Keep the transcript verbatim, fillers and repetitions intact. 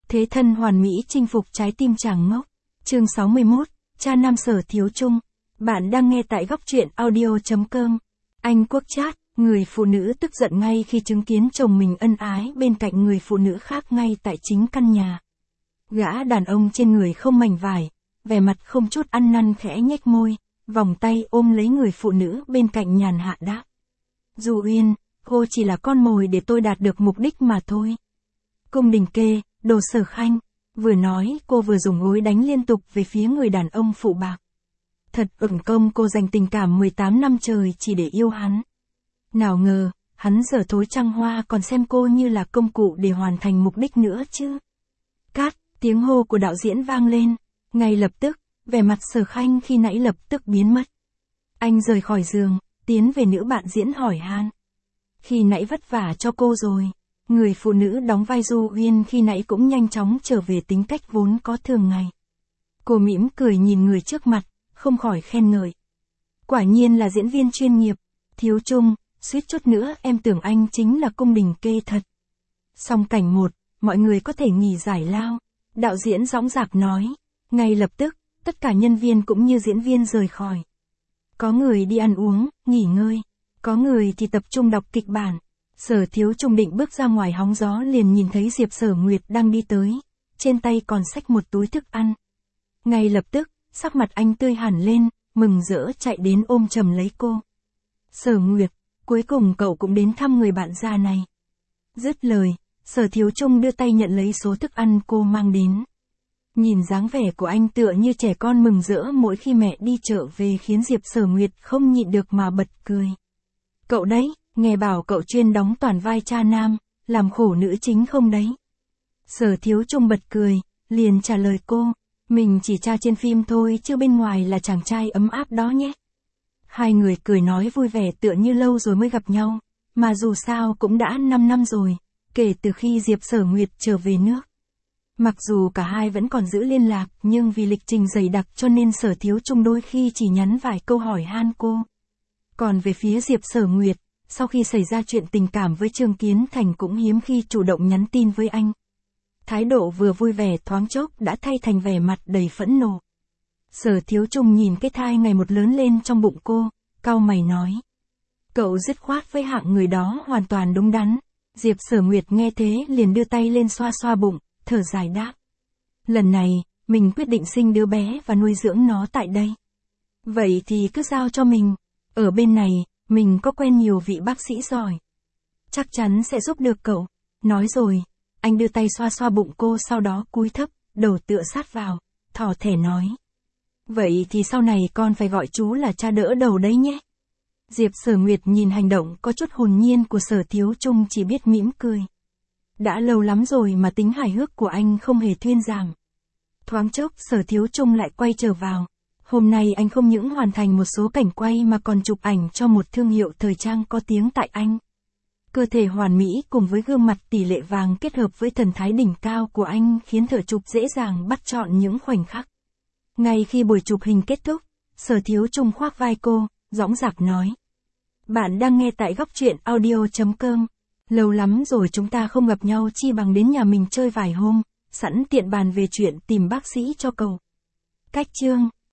Thế thân hoàn mỹ chinh phục trái tim chàng ngốc. Chương sáu mươi mốt, cha nam Sở Thiếu Trung. Bạn đang nghe tại góc truyện audio chấm com. Anh Quốc Chát, người phụ nữ tức giận ngay khi chứng kiến chồng mình ân ái bên cạnh người phụ nữ khác ngay tại chính căn nhà. Gã đàn ông trên người không mảnh vải, vẻ mặt không chút ăn năn khẽ nhếch môi, vòng tay ôm lấy người phụ nữ bên cạnh nhàn hạ đáp. Du Uyên, cô chỉ là con mồi để tôi đạt được mục đích mà thôi. Cung Đình Kê, đồ Sở Khanh. Vừa nói cô vừa dùng gối đánh liên tục về phía người đàn ông phụ bạc. Thật uổng công cô dành tình cảm mười tám năm trời chỉ để yêu hắn. Nào ngờ, hắn dở thối trăng hoa còn xem cô như là công cụ để hoàn thành mục đích nữa chứ. Cát, tiếng hô của đạo diễn vang lên. Ngay lập tức, vẻ mặt Sở Khanh khi nãy lập tức biến mất. Anh rời khỏi giường, tiến về nữ bạn diễn hỏi han. Khi nãy vất vả cho cô rồi. Người phụ nữ đóng vai Du Uyên khi nãy cũng nhanh chóng trở về tính cách vốn có thường ngày. Cô mỉm cười nhìn người trước mặt, không khỏi khen ngợi. Quả nhiên là diễn viên chuyên nghiệp. Thiếu Trung, suýt chút nữa em tưởng anh chính là Cung Đình Kê thật. Xong cảnh một, mọi người có thể nghỉ giải lao. Đạo diễn dõng dạc nói. Ngay lập tức, tất cả nhân viên cũng như diễn viên rời khỏi. Có người đi ăn uống, nghỉ ngơi. Có người thì tập trung đọc kịch bản. Sở Thiếu Trung định bước ra ngoài hóng gió liền nhìn thấy Diệp Sở Nguyệt đang đi tới. Trên tay còn xách một túi thức ăn. Ngay lập tức, sắc mặt anh tươi hẳn lên, mừng rỡ chạy đến ôm chầm lấy cô. Sở Nguyệt, cuối cùng cậu cũng đến thăm người bạn già này. Dứt lời, Sở Thiếu Trung đưa tay nhận lấy số thức ăn cô mang đến. Nhìn dáng vẻ của anh tựa như trẻ con mừng rỡ mỗi khi mẹ đi chợ về khiến Diệp Sở Nguyệt không nhịn được mà bật cười. Cậu đấy, nghe bảo cậu chuyên đóng toàn vai cha nam, làm khổ nữ chính không đấy? Sở Thiếu Trung bật cười, liền trả lời cô, mình chỉ cha trên phim thôi chứ bên ngoài là chàng trai ấm áp đó nhé. Hai người cười nói vui vẻ tựa như lâu rồi mới gặp nhau, mà dù sao cũng đã năm năm rồi, kể từ khi Diệp Sở Nguyệt trở về nước. Mặc dù cả hai vẫn còn giữ liên lạc nhưng vì lịch trình dày đặc cho nên Sở Thiếu Trung đôi khi chỉ nhắn vài câu hỏi han cô. Còn về phía Diệp Sở Nguyệt, sau khi xảy ra chuyện tình cảm với Trương Kiến Thành cũng hiếm khi chủ động nhắn tin với anh. Thái độ vừa vui vẻ thoáng chốc đã thay thành vẻ mặt đầy phẫn nộ. Sở Thiếu Trung nhìn cái thai ngày một lớn lên trong bụng cô, cau mày nói. Cậu dứt khoát với hạng người đó hoàn toàn đúng đắn. Diệp Sở Nguyệt nghe thế liền đưa tay lên xoa xoa bụng, thở dài đáp. Lần này, mình quyết định sinh đứa bé và nuôi dưỡng nó tại đây. Vậy thì cứ giao cho mình. Ở bên này, mình có quen nhiều vị bác sĩ giỏi. Chắc chắn sẽ giúp được cậu. Nói rồi, anh đưa tay xoa xoa bụng cô sau đó cúi thấp, đầu tựa sát vào, thỏ thẻ nói. Vậy thì sau này con phải gọi chú là cha đỡ đầu đấy nhé. Diệp Sở Nguyệt nhìn hành động có chút hồn nhiên của Sở Thiếu Trung chỉ biết mỉm cười. Đã lâu lắm rồi mà tính hài hước của anh không hề thuyên giảm. Thoáng chốc Sở Thiếu Trung lại quay trở vào. Hôm nay anh không những hoàn thành một số cảnh quay mà còn chụp ảnh cho một thương hiệu thời trang có tiếng tại Anh. Cơ thể hoàn mỹ cùng với gương mặt tỷ lệ vàng kết hợp với thần thái đỉnh cao của anh khiến thợ chụp dễ dàng bắt chọn những khoảnh khắc. Ngay khi buổi chụp hình kết thúc, Sở Thiếu Trung khoác vai cô, dõng dạc nói. Bạn đang nghe tại góc truyện audio chấm com. Lâu lắm rồi chúng ta không gặp nhau chi bằng đến nhà mình chơi vài hôm, sẵn tiện bàn về chuyện tìm bác sĩ cho cậu. Cách chương